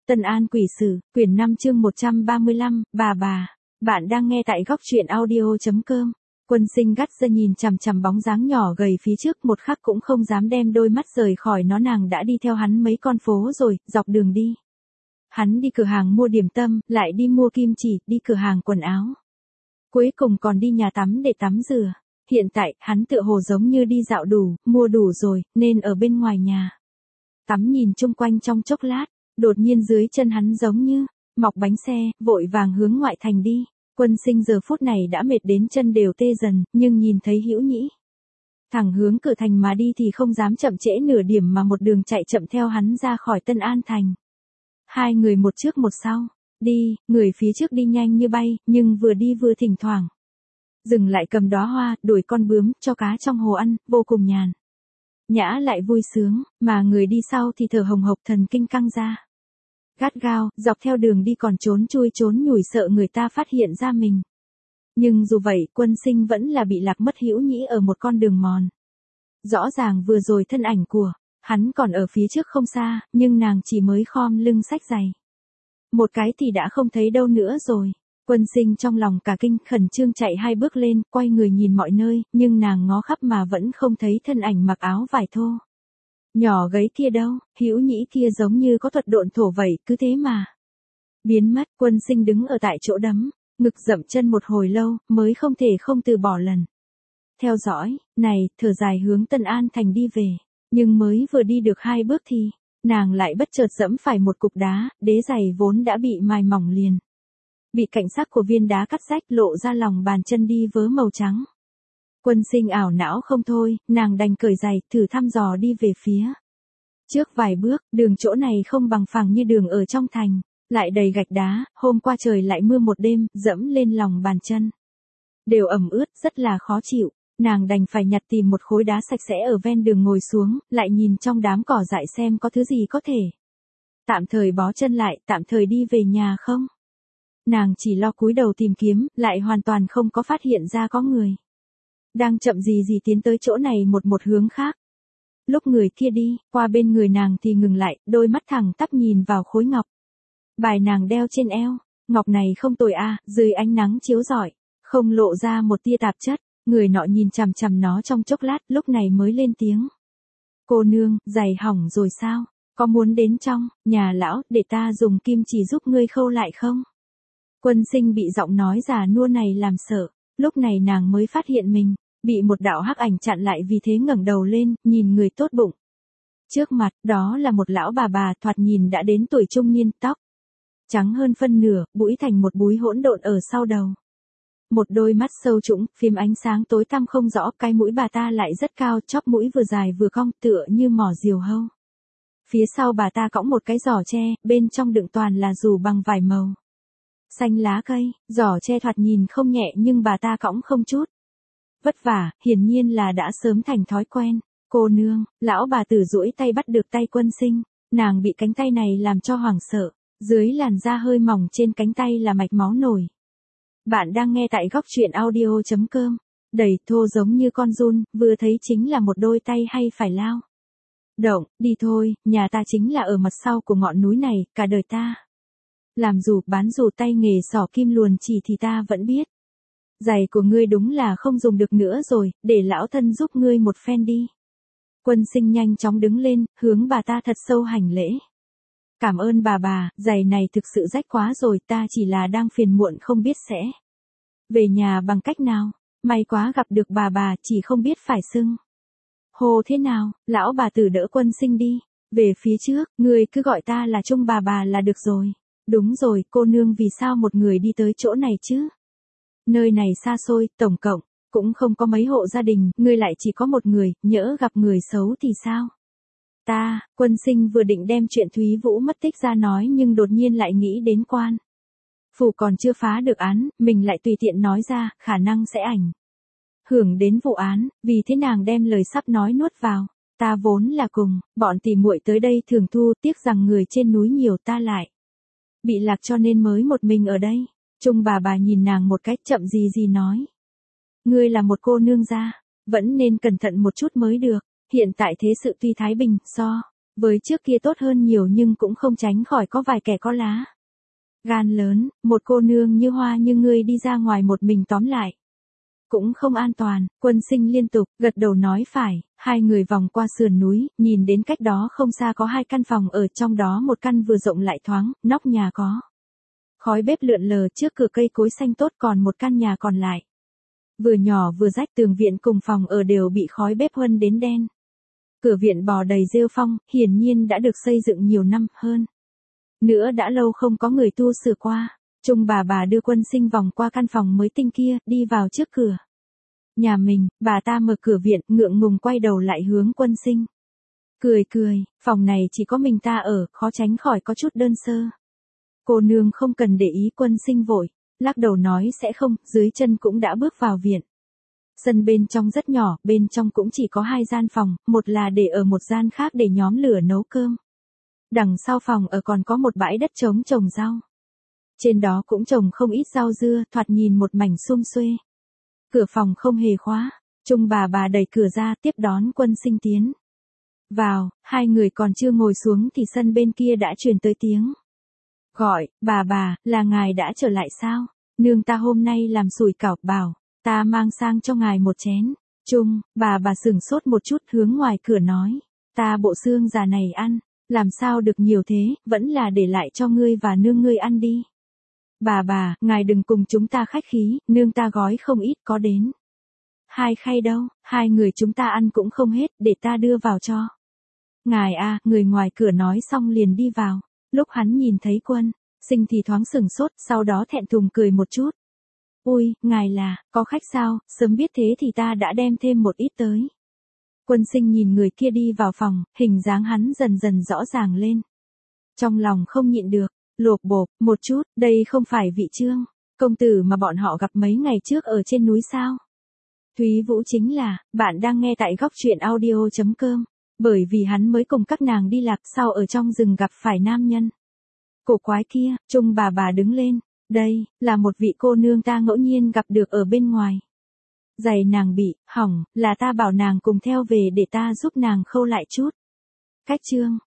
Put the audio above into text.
Tân An Quỷ Sử, quyển 5 chương 135, bà. Bạn đang nghe tại góc truyện audio.com. Quân Sinh gắt ra nhìn chằm chằm bóng dáng nhỏ gầy phía trước, một khắc cũng không dám đem đôi mắt rời khỏi nó. Nàng đã đi theo hắn mấy con phố rồi, dọc đường đi. Hắn đi cửa hàng mua điểm tâm, lại đi mua kim chỉ, đi cửa hàng quần áo. Cuối cùng còn đi nhà tắm để tắm rửa. Hiện tại, hắn tựa hồ giống như đi dạo đủ, mua đủ rồi, nên ở bên ngoài nhà. Tắm nhìn chung quanh trong chốc lát, đột nhiên dưới chân hắn giống như mọc bánh xe, vội vàng hướng ngoại thành đi. Quân Sinh giờ phút này đã mệt đến chân đều tê dần, nhưng nhìn thấy Hữu Nhĩ thẳng hướng cửa thành mà đi thì không dám chậm trễ nửa điểm mà một đường chạy chậm theo hắn ra khỏi Tân An thành. Hai người một trước một sau, đi, người phía trước đi nhanh như bay, nhưng vừa đi vừa thỉnh thoảng dừng lại cầm đóa hoa, đuổi con bướm, cho cá trong hồ ăn, vô cùng nhàn nhã lại vui sướng, mà người đi sau thì thở hồng hộc, thần kinh căng ra gắt gao, dọc theo đường đi còn trốn chui trốn nhủi sợ người ta phát hiện ra mình. Nhưng dù vậy, Quân Sinh vẫn là bị lạc mất Hữu Nhĩ ở một con đường mòn. Rõ ràng vừa rồi thân ảnh của hắn còn ở phía trước không xa, nhưng nàng chỉ mới khom lưng xách giày một cái thì đã không thấy đâu nữa rồi. Quân Sinh trong lòng cả kinh, khẩn trương chạy hai bước lên, quay người nhìn mọi nơi, nhưng nàng ngó khắp mà vẫn không thấy thân ảnh mặc áo vải thô nhỏ gấy kia đâu. Hữu Nhĩ kia giống như có thuật độn thổ vậy, cứ thế mà biến mất. Quân Sinh đứng ở tại chỗ đấm ngực dậm chân một hồi lâu, mới không thể không từ bỏ lần theo dõi này, thở dài hướng Tân An thành đi về. Nhưng mới vừa đi được hai bước thì nàng lại bất chợt giẫm phải một cục đá, đế giày vốn đã bị mài mỏng liền bị cạnh sắc của viên đá cắt rách, lộ ra lòng bàn chân đi vớ màu trắng. Quân Sinh ảo não không thôi, nàng đành cởi giày, thử thăm dò đi về phía trước vài bước. Đường chỗ này không bằng phẳng như đường ở trong thành, lại đầy gạch đá, hôm qua trời lại mưa một đêm, dẫm lên lòng bàn chân đều ẩm ướt, rất là khó chịu. Nàng đành phải nhặt tìm một khối đá sạch sẽ ở ven đường ngồi xuống, lại nhìn trong đám cỏ dại xem có thứ gì có thể tạm thời bó chân lại, tạm thời đi về nhà không. Nàng chỉ lo cúi đầu tìm kiếm, lại hoàn toàn không có phát hiện ra có người đang chậm gì tiến tới chỗ này một hướng khác. Lúc người kia đi qua bên người nàng thì ngừng lại, đôi mắt thẳng tắp nhìn vào khối ngọc bài nàng đeo trên eo. Ngọc này không tồi a, dưới ánh nắng chiếu rọi, không lộ ra một tia tạp chất. Người nọ nhìn chằm chằm nó trong chốc lát, lúc này mới lên tiếng. Cô nương, giày hỏng rồi sao? Có muốn đến trong nhà lão để ta dùng kim chỉ giúp ngươi khâu lại không? Quân Sinh bị giọng nói già nua này làm sợ. Lúc này nàng mới phát hiện mình bị một đạo hắc ảnh chặn lại, vì thế ngẩng đầu lên, nhìn người tốt bụng trước mặt. Đó là một lão bà thoạt nhìn đã đến tuổi trung niên, tóc trắng hơn phân nửa, bũi thành một búi hỗn độn ở sau đầu. Một đôi mắt sâu trũng, phim ánh sáng tối tăm không rõ, cái mũi bà ta lại rất cao, chóp mũi vừa dài vừa cong, tựa như mỏ diều hâu. Phía sau bà ta cõng một cái giỏ tre, bên trong đựng toàn là dù bằng vải màu xanh lá cây. Giỏ tre thoạt nhìn không nhẹ nhưng bà ta cõng không chút vất vả, hiển nhiên là đã sớm thành thói quen. Cô nương, lão bà tử duỗi tay bắt được tay Quân Sinh, nàng bị cánh tay này làm cho hoảng sợ, dưới làn da hơi mỏng trên cánh tay là mạch máu nổi. Bạn đang nghe tại góc truyện audio.com. Đầy thô giống như con giun, vừa thấy chính là một đôi tay hay phải lao động. Đi thôi, nhà ta chính là ở mặt sau của ngọn núi này, cả đời ta làm dù bán dù tay nghề xỏ kim luồn chỉ thì ta vẫn biết. Giày của ngươi đúng là không dùng được nữa rồi, để lão thân giúp ngươi một phen đi. Quân Sinh nhanh chóng đứng lên, hướng bà ta thật sâu hành lễ. Cảm ơn bà, giày này thực sự rách quá rồi, ta chỉ là đang phiền muộn không biết sẽ về nhà bằng cách nào. May quá gặp được bà, chỉ không biết phải xưng hô thế nào. Lão bà tử đỡ Quân Sinh đi về phía trước, ngươi cứ gọi ta là Trung bà là được rồi. Đúng rồi, cô nương vì sao một người đi tới chỗ này chứ? Nơi này xa xôi, tổng cộng cũng không có mấy hộ gia đình, ngươi lại chỉ có một người, nhỡ gặp người xấu thì sao? Quân Sinh vừa định đem chuyện Thúy Vũ mất tích ra nói, nhưng đột nhiên lại nghĩ đến quan phủ còn chưa phá được án, mình lại tùy tiện nói ra, khả năng sẽ ảnh hưởng đến vụ án, vì thế nàng đem lời sắp nói nuốt vào. Ta vốn là cùng bọn tỉ muội tới đây thường thu, tiếc rằng người trên núi nhiều, ta lại bị lạc cho nên mới một mình ở đây. Trung bà nhìn nàng một cách chậm gì nói. Ngươi là một cô nương gia, vẫn nên cẩn thận một chút mới được. Hiện tại thế sự tuy thái bình, so Với trước kia tốt hơn nhiều nhưng cũng không tránh khỏi có vài kẻ có lá gan lớn, một cô nương như Hoa như ngươi đi ra ngoài một mình tóm lại. Cũng không an toàn, Quân Sinh liên tục, gật đầu nói phải, hai người vòng qua sườn núi, nhìn đến cách đó không xa có hai căn phòng ở trong đó một căn vừa rộng lại thoáng, nóc nhà có khói bếp lượn lờ trước cửa cây cối xanh tốt còn một căn nhà còn lại. Vừa nhỏ vừa rách tường viện cùng phòng ở đều bị khói bếp huân đến đen. Cửa viện bò đầy rêu phong, hiển nhiên đã được xây dựng nhiều năm hơn. Nữa đã lâu không có người tu sửa qua. Trung bà đưa Quân Sinh vòng qua căn phòng mới tinh kia, đi vào trước cửa nhà mình, bà ta mở cửa viện, ngượng ngùng quay đầu lại hướng Quân Sinh. Cười, phòng này chỉ có mình ta ở, khó tránh khỏi có chút đơn sơ. Cô nương không cần để ý. Quân Sinh vội lắc đầu nói sẽ không, dưới chân cũng đã bước vào viện. Sân bên trong rất nhỏ, bên trong cũng chỉ có hai gian phòng, một là để ở một gian khác để nhóm lửa nấu cơm. Đằng sau phòng ở còn có một bãi đất trống trồng rau. Trên đó cũng trồng không ít rau dưa, thoạt nhìn một mảnh sum xuê. Cửa phòng không hề khóa, Trung bà đẩy cửa ra tiếp đón Quân Sinh tiến vào, hai người còn chưa ngồi xuống thì sân bên kia đã truyền tới tiếng gọi, bà, là ngài đã trở lại sao? Nương ta hôm nay làm sủi cảo, bảo ta mang sang cho ngài một chén. Trung, bà sửng sốt một chút hướng ngoài cửa nói, ta bộ xương già này ăn, làm sao được nhiều thế, vẫn là để lại cho ngươi và nương ngươi ăn đi. Bà, ngài đừng cùng chúng ta khách khí, nương ta gói không ít có đến 2 khay đâu, hai người chúng ta ăn cũng không hết, để ta đưa vào cho ngài à. Người ngoài cửa nói xong liền đi vào. Lúc hắn nhìn thấy Quân Sinh thì thoáng sửng sốt, sau đó thẹn thùng cười một chút. Ui, ngài là, có khách sao, sớm biết thế thì ta đã đem thêm một ít tới. Quân Sinh nhìn người kia đi vào phòng, hình dáng hắn dần dần rõ ràng lên. Trong lòng không nhịn được, lộp bộp, một chút, đây không phải vị Trương công tử mà bọn họ gặp mấy ngày trước ở trên núi sao? Thúy Vũ chính là, bạn đang nghe tại góc truyện audio.com, bởi vì hắn mới cùng các nàng đi lạc sau ở trong rừng gặp phải nam nhân cổ quái kia. Trung bà đứng lên, đây, là một vị cô nương ta ngẫu nhiên gặp được ở bên ngoài. Giày nàng bị hỏng, là ta bảo nàng cùng theo về để ta giúp nàng khâu lại chút. Cách Trương